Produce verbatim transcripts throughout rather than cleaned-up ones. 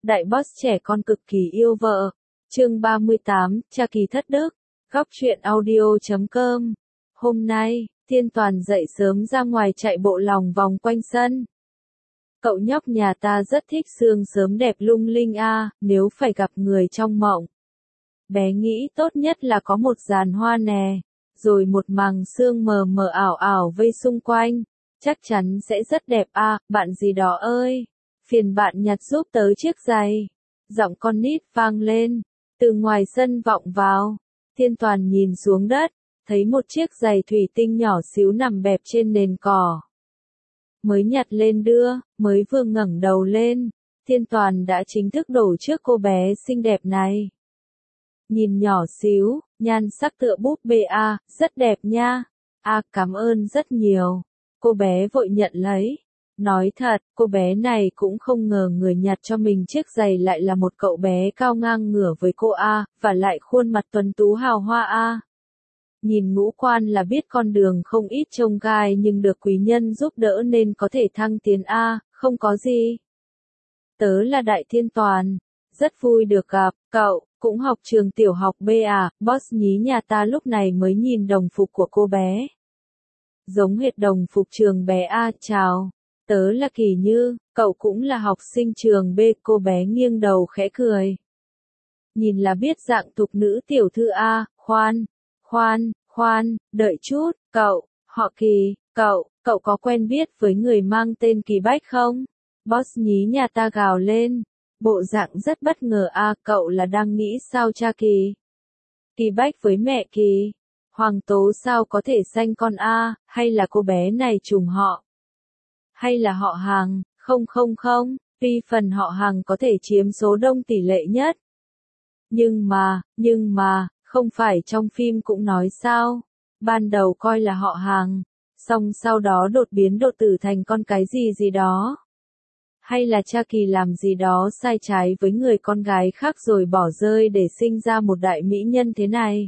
Đại boss trẻ con cực kỳ yêu vợ. Chương ba mươi tám, Cha Kỳ thất đức. Góc truyện audio chấm com. Hôm nay, Thiên Toàn dậy sớm ra ngoài chạy bộ lòng vòng quanh sân. Cậu nhóc nhà ta rất thích sương sớm đẹp lung linh a, nếu phải gặp người trong mộng. Bé nghĩ tốt nhất là có một giàn hoa nè, rồi một màng sương mờ mờ ảo ảo vây xung quanh. Chắc chắn sẽ rất đẹp a, bạn gì đó ơi. Phiền bạn nhặt giúp tớ chiếc giày. Giọng con nít vang lên, từ ngoài sân vọng vào. Thiên Toàn nhìn xuống đất, thấy một chiếc giày thủy tinh nhỏ xíu nằm bẹp trên nền cỏ. Mới nhặt lên đưa, mới vừa ngẩng đầu lên, Thiên Toàn đã chính thức đổ trước cô bé xinh đẹp này. Nhìn nhỏ xíu, nhan sắc tựa búp bê a, rất đẹp nha. A, cảm ơn rất nhiều. Cô bé vội nhận lấy. Nói thật, cô bé này cũng không ngờ người nhặt cho mình chiếc giày lại là một cậu bé cao ngang ngửa với cô A, và lại khuôn mặt tuấn tú hào hoa A. Nhìn ngũ quan là biết con đường không ít chông gai nhưng được quý nhân giúp đỡ nên có thể thăng tiến A, không có gì. Tớ là Đại Thiên Toàn, rất vui được gặp, cậu, cũng học trường tiểu học B à, boss nhí nhà ta lúc này mới nhìn đồng phục của cô bé. Giống hệt đồng phục trường bé A, chào. Tớ là Kỳ Như, cậu cũng là học sinh trường B, cô bé nghiêng đầu khẽ cười. Nhìn là biết dạng tục nữ tiểu thư A, khoan, khoan, khoan, đợi chút, cậu, họ Kỳ, cậu, cậu có quen biết với người mang tên Kỳ Bách không? Boss nhí nhà ta gào lên, bộ dạng rất bất ngờ A, cậu là đang nghĩ sao cha Kỳ? Kỳ Bách với mẹ Kỳ, Hoàng Tố sao có thể sanh con A, hay là cô bé này trùng họ? Hay là họ hàng, không không không, tuy phần họ hàng có thể chiếm số đông tỷ lệ nhất. Nhưng mà, nhưng mà, không phải trong phim cũng nói sao, ban đầu coi là họ hàng, xong sau đó đột biến đột tử thành con cái gì gì đó. Hay là cha Kỳ làm gì đó sai trái với người con gái khác rồi bỏ rơi để sinh ra một đại mỹ nhân thế này.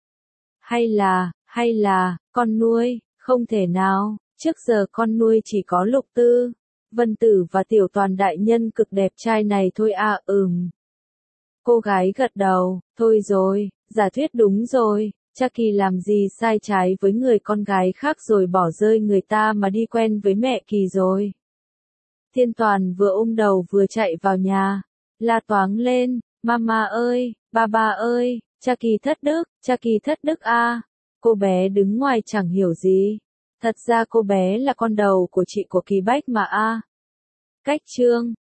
Hay là, hay là, con nuôi, không thể nào. Trước giờ con nuôi chỉ có Lục Tư, Vân Tử và Tiểu Toàn đại nhân cực đẹp trai này thôi à, ừm. Cô gái gật đầu, thôi rồi, giả thuyết đúng rồi, cha Kỳ làm gì sai trái với người con gái khác rồi bỏ rơi người ta mà đi quen với mẹ Kỳ rồi. Thiên Toàn vừa ôm đầu vừa chạy vào nhà, la toáng lên, mama ơi, ba ba ơi, cha Kỳ thất đức, cha Kỳ thất đức a. Cô bé đứng ngoài chẳng hiểu gì. Thật ra cô bé là con đầu của chị của Kỳ Bách mà a. Cách chương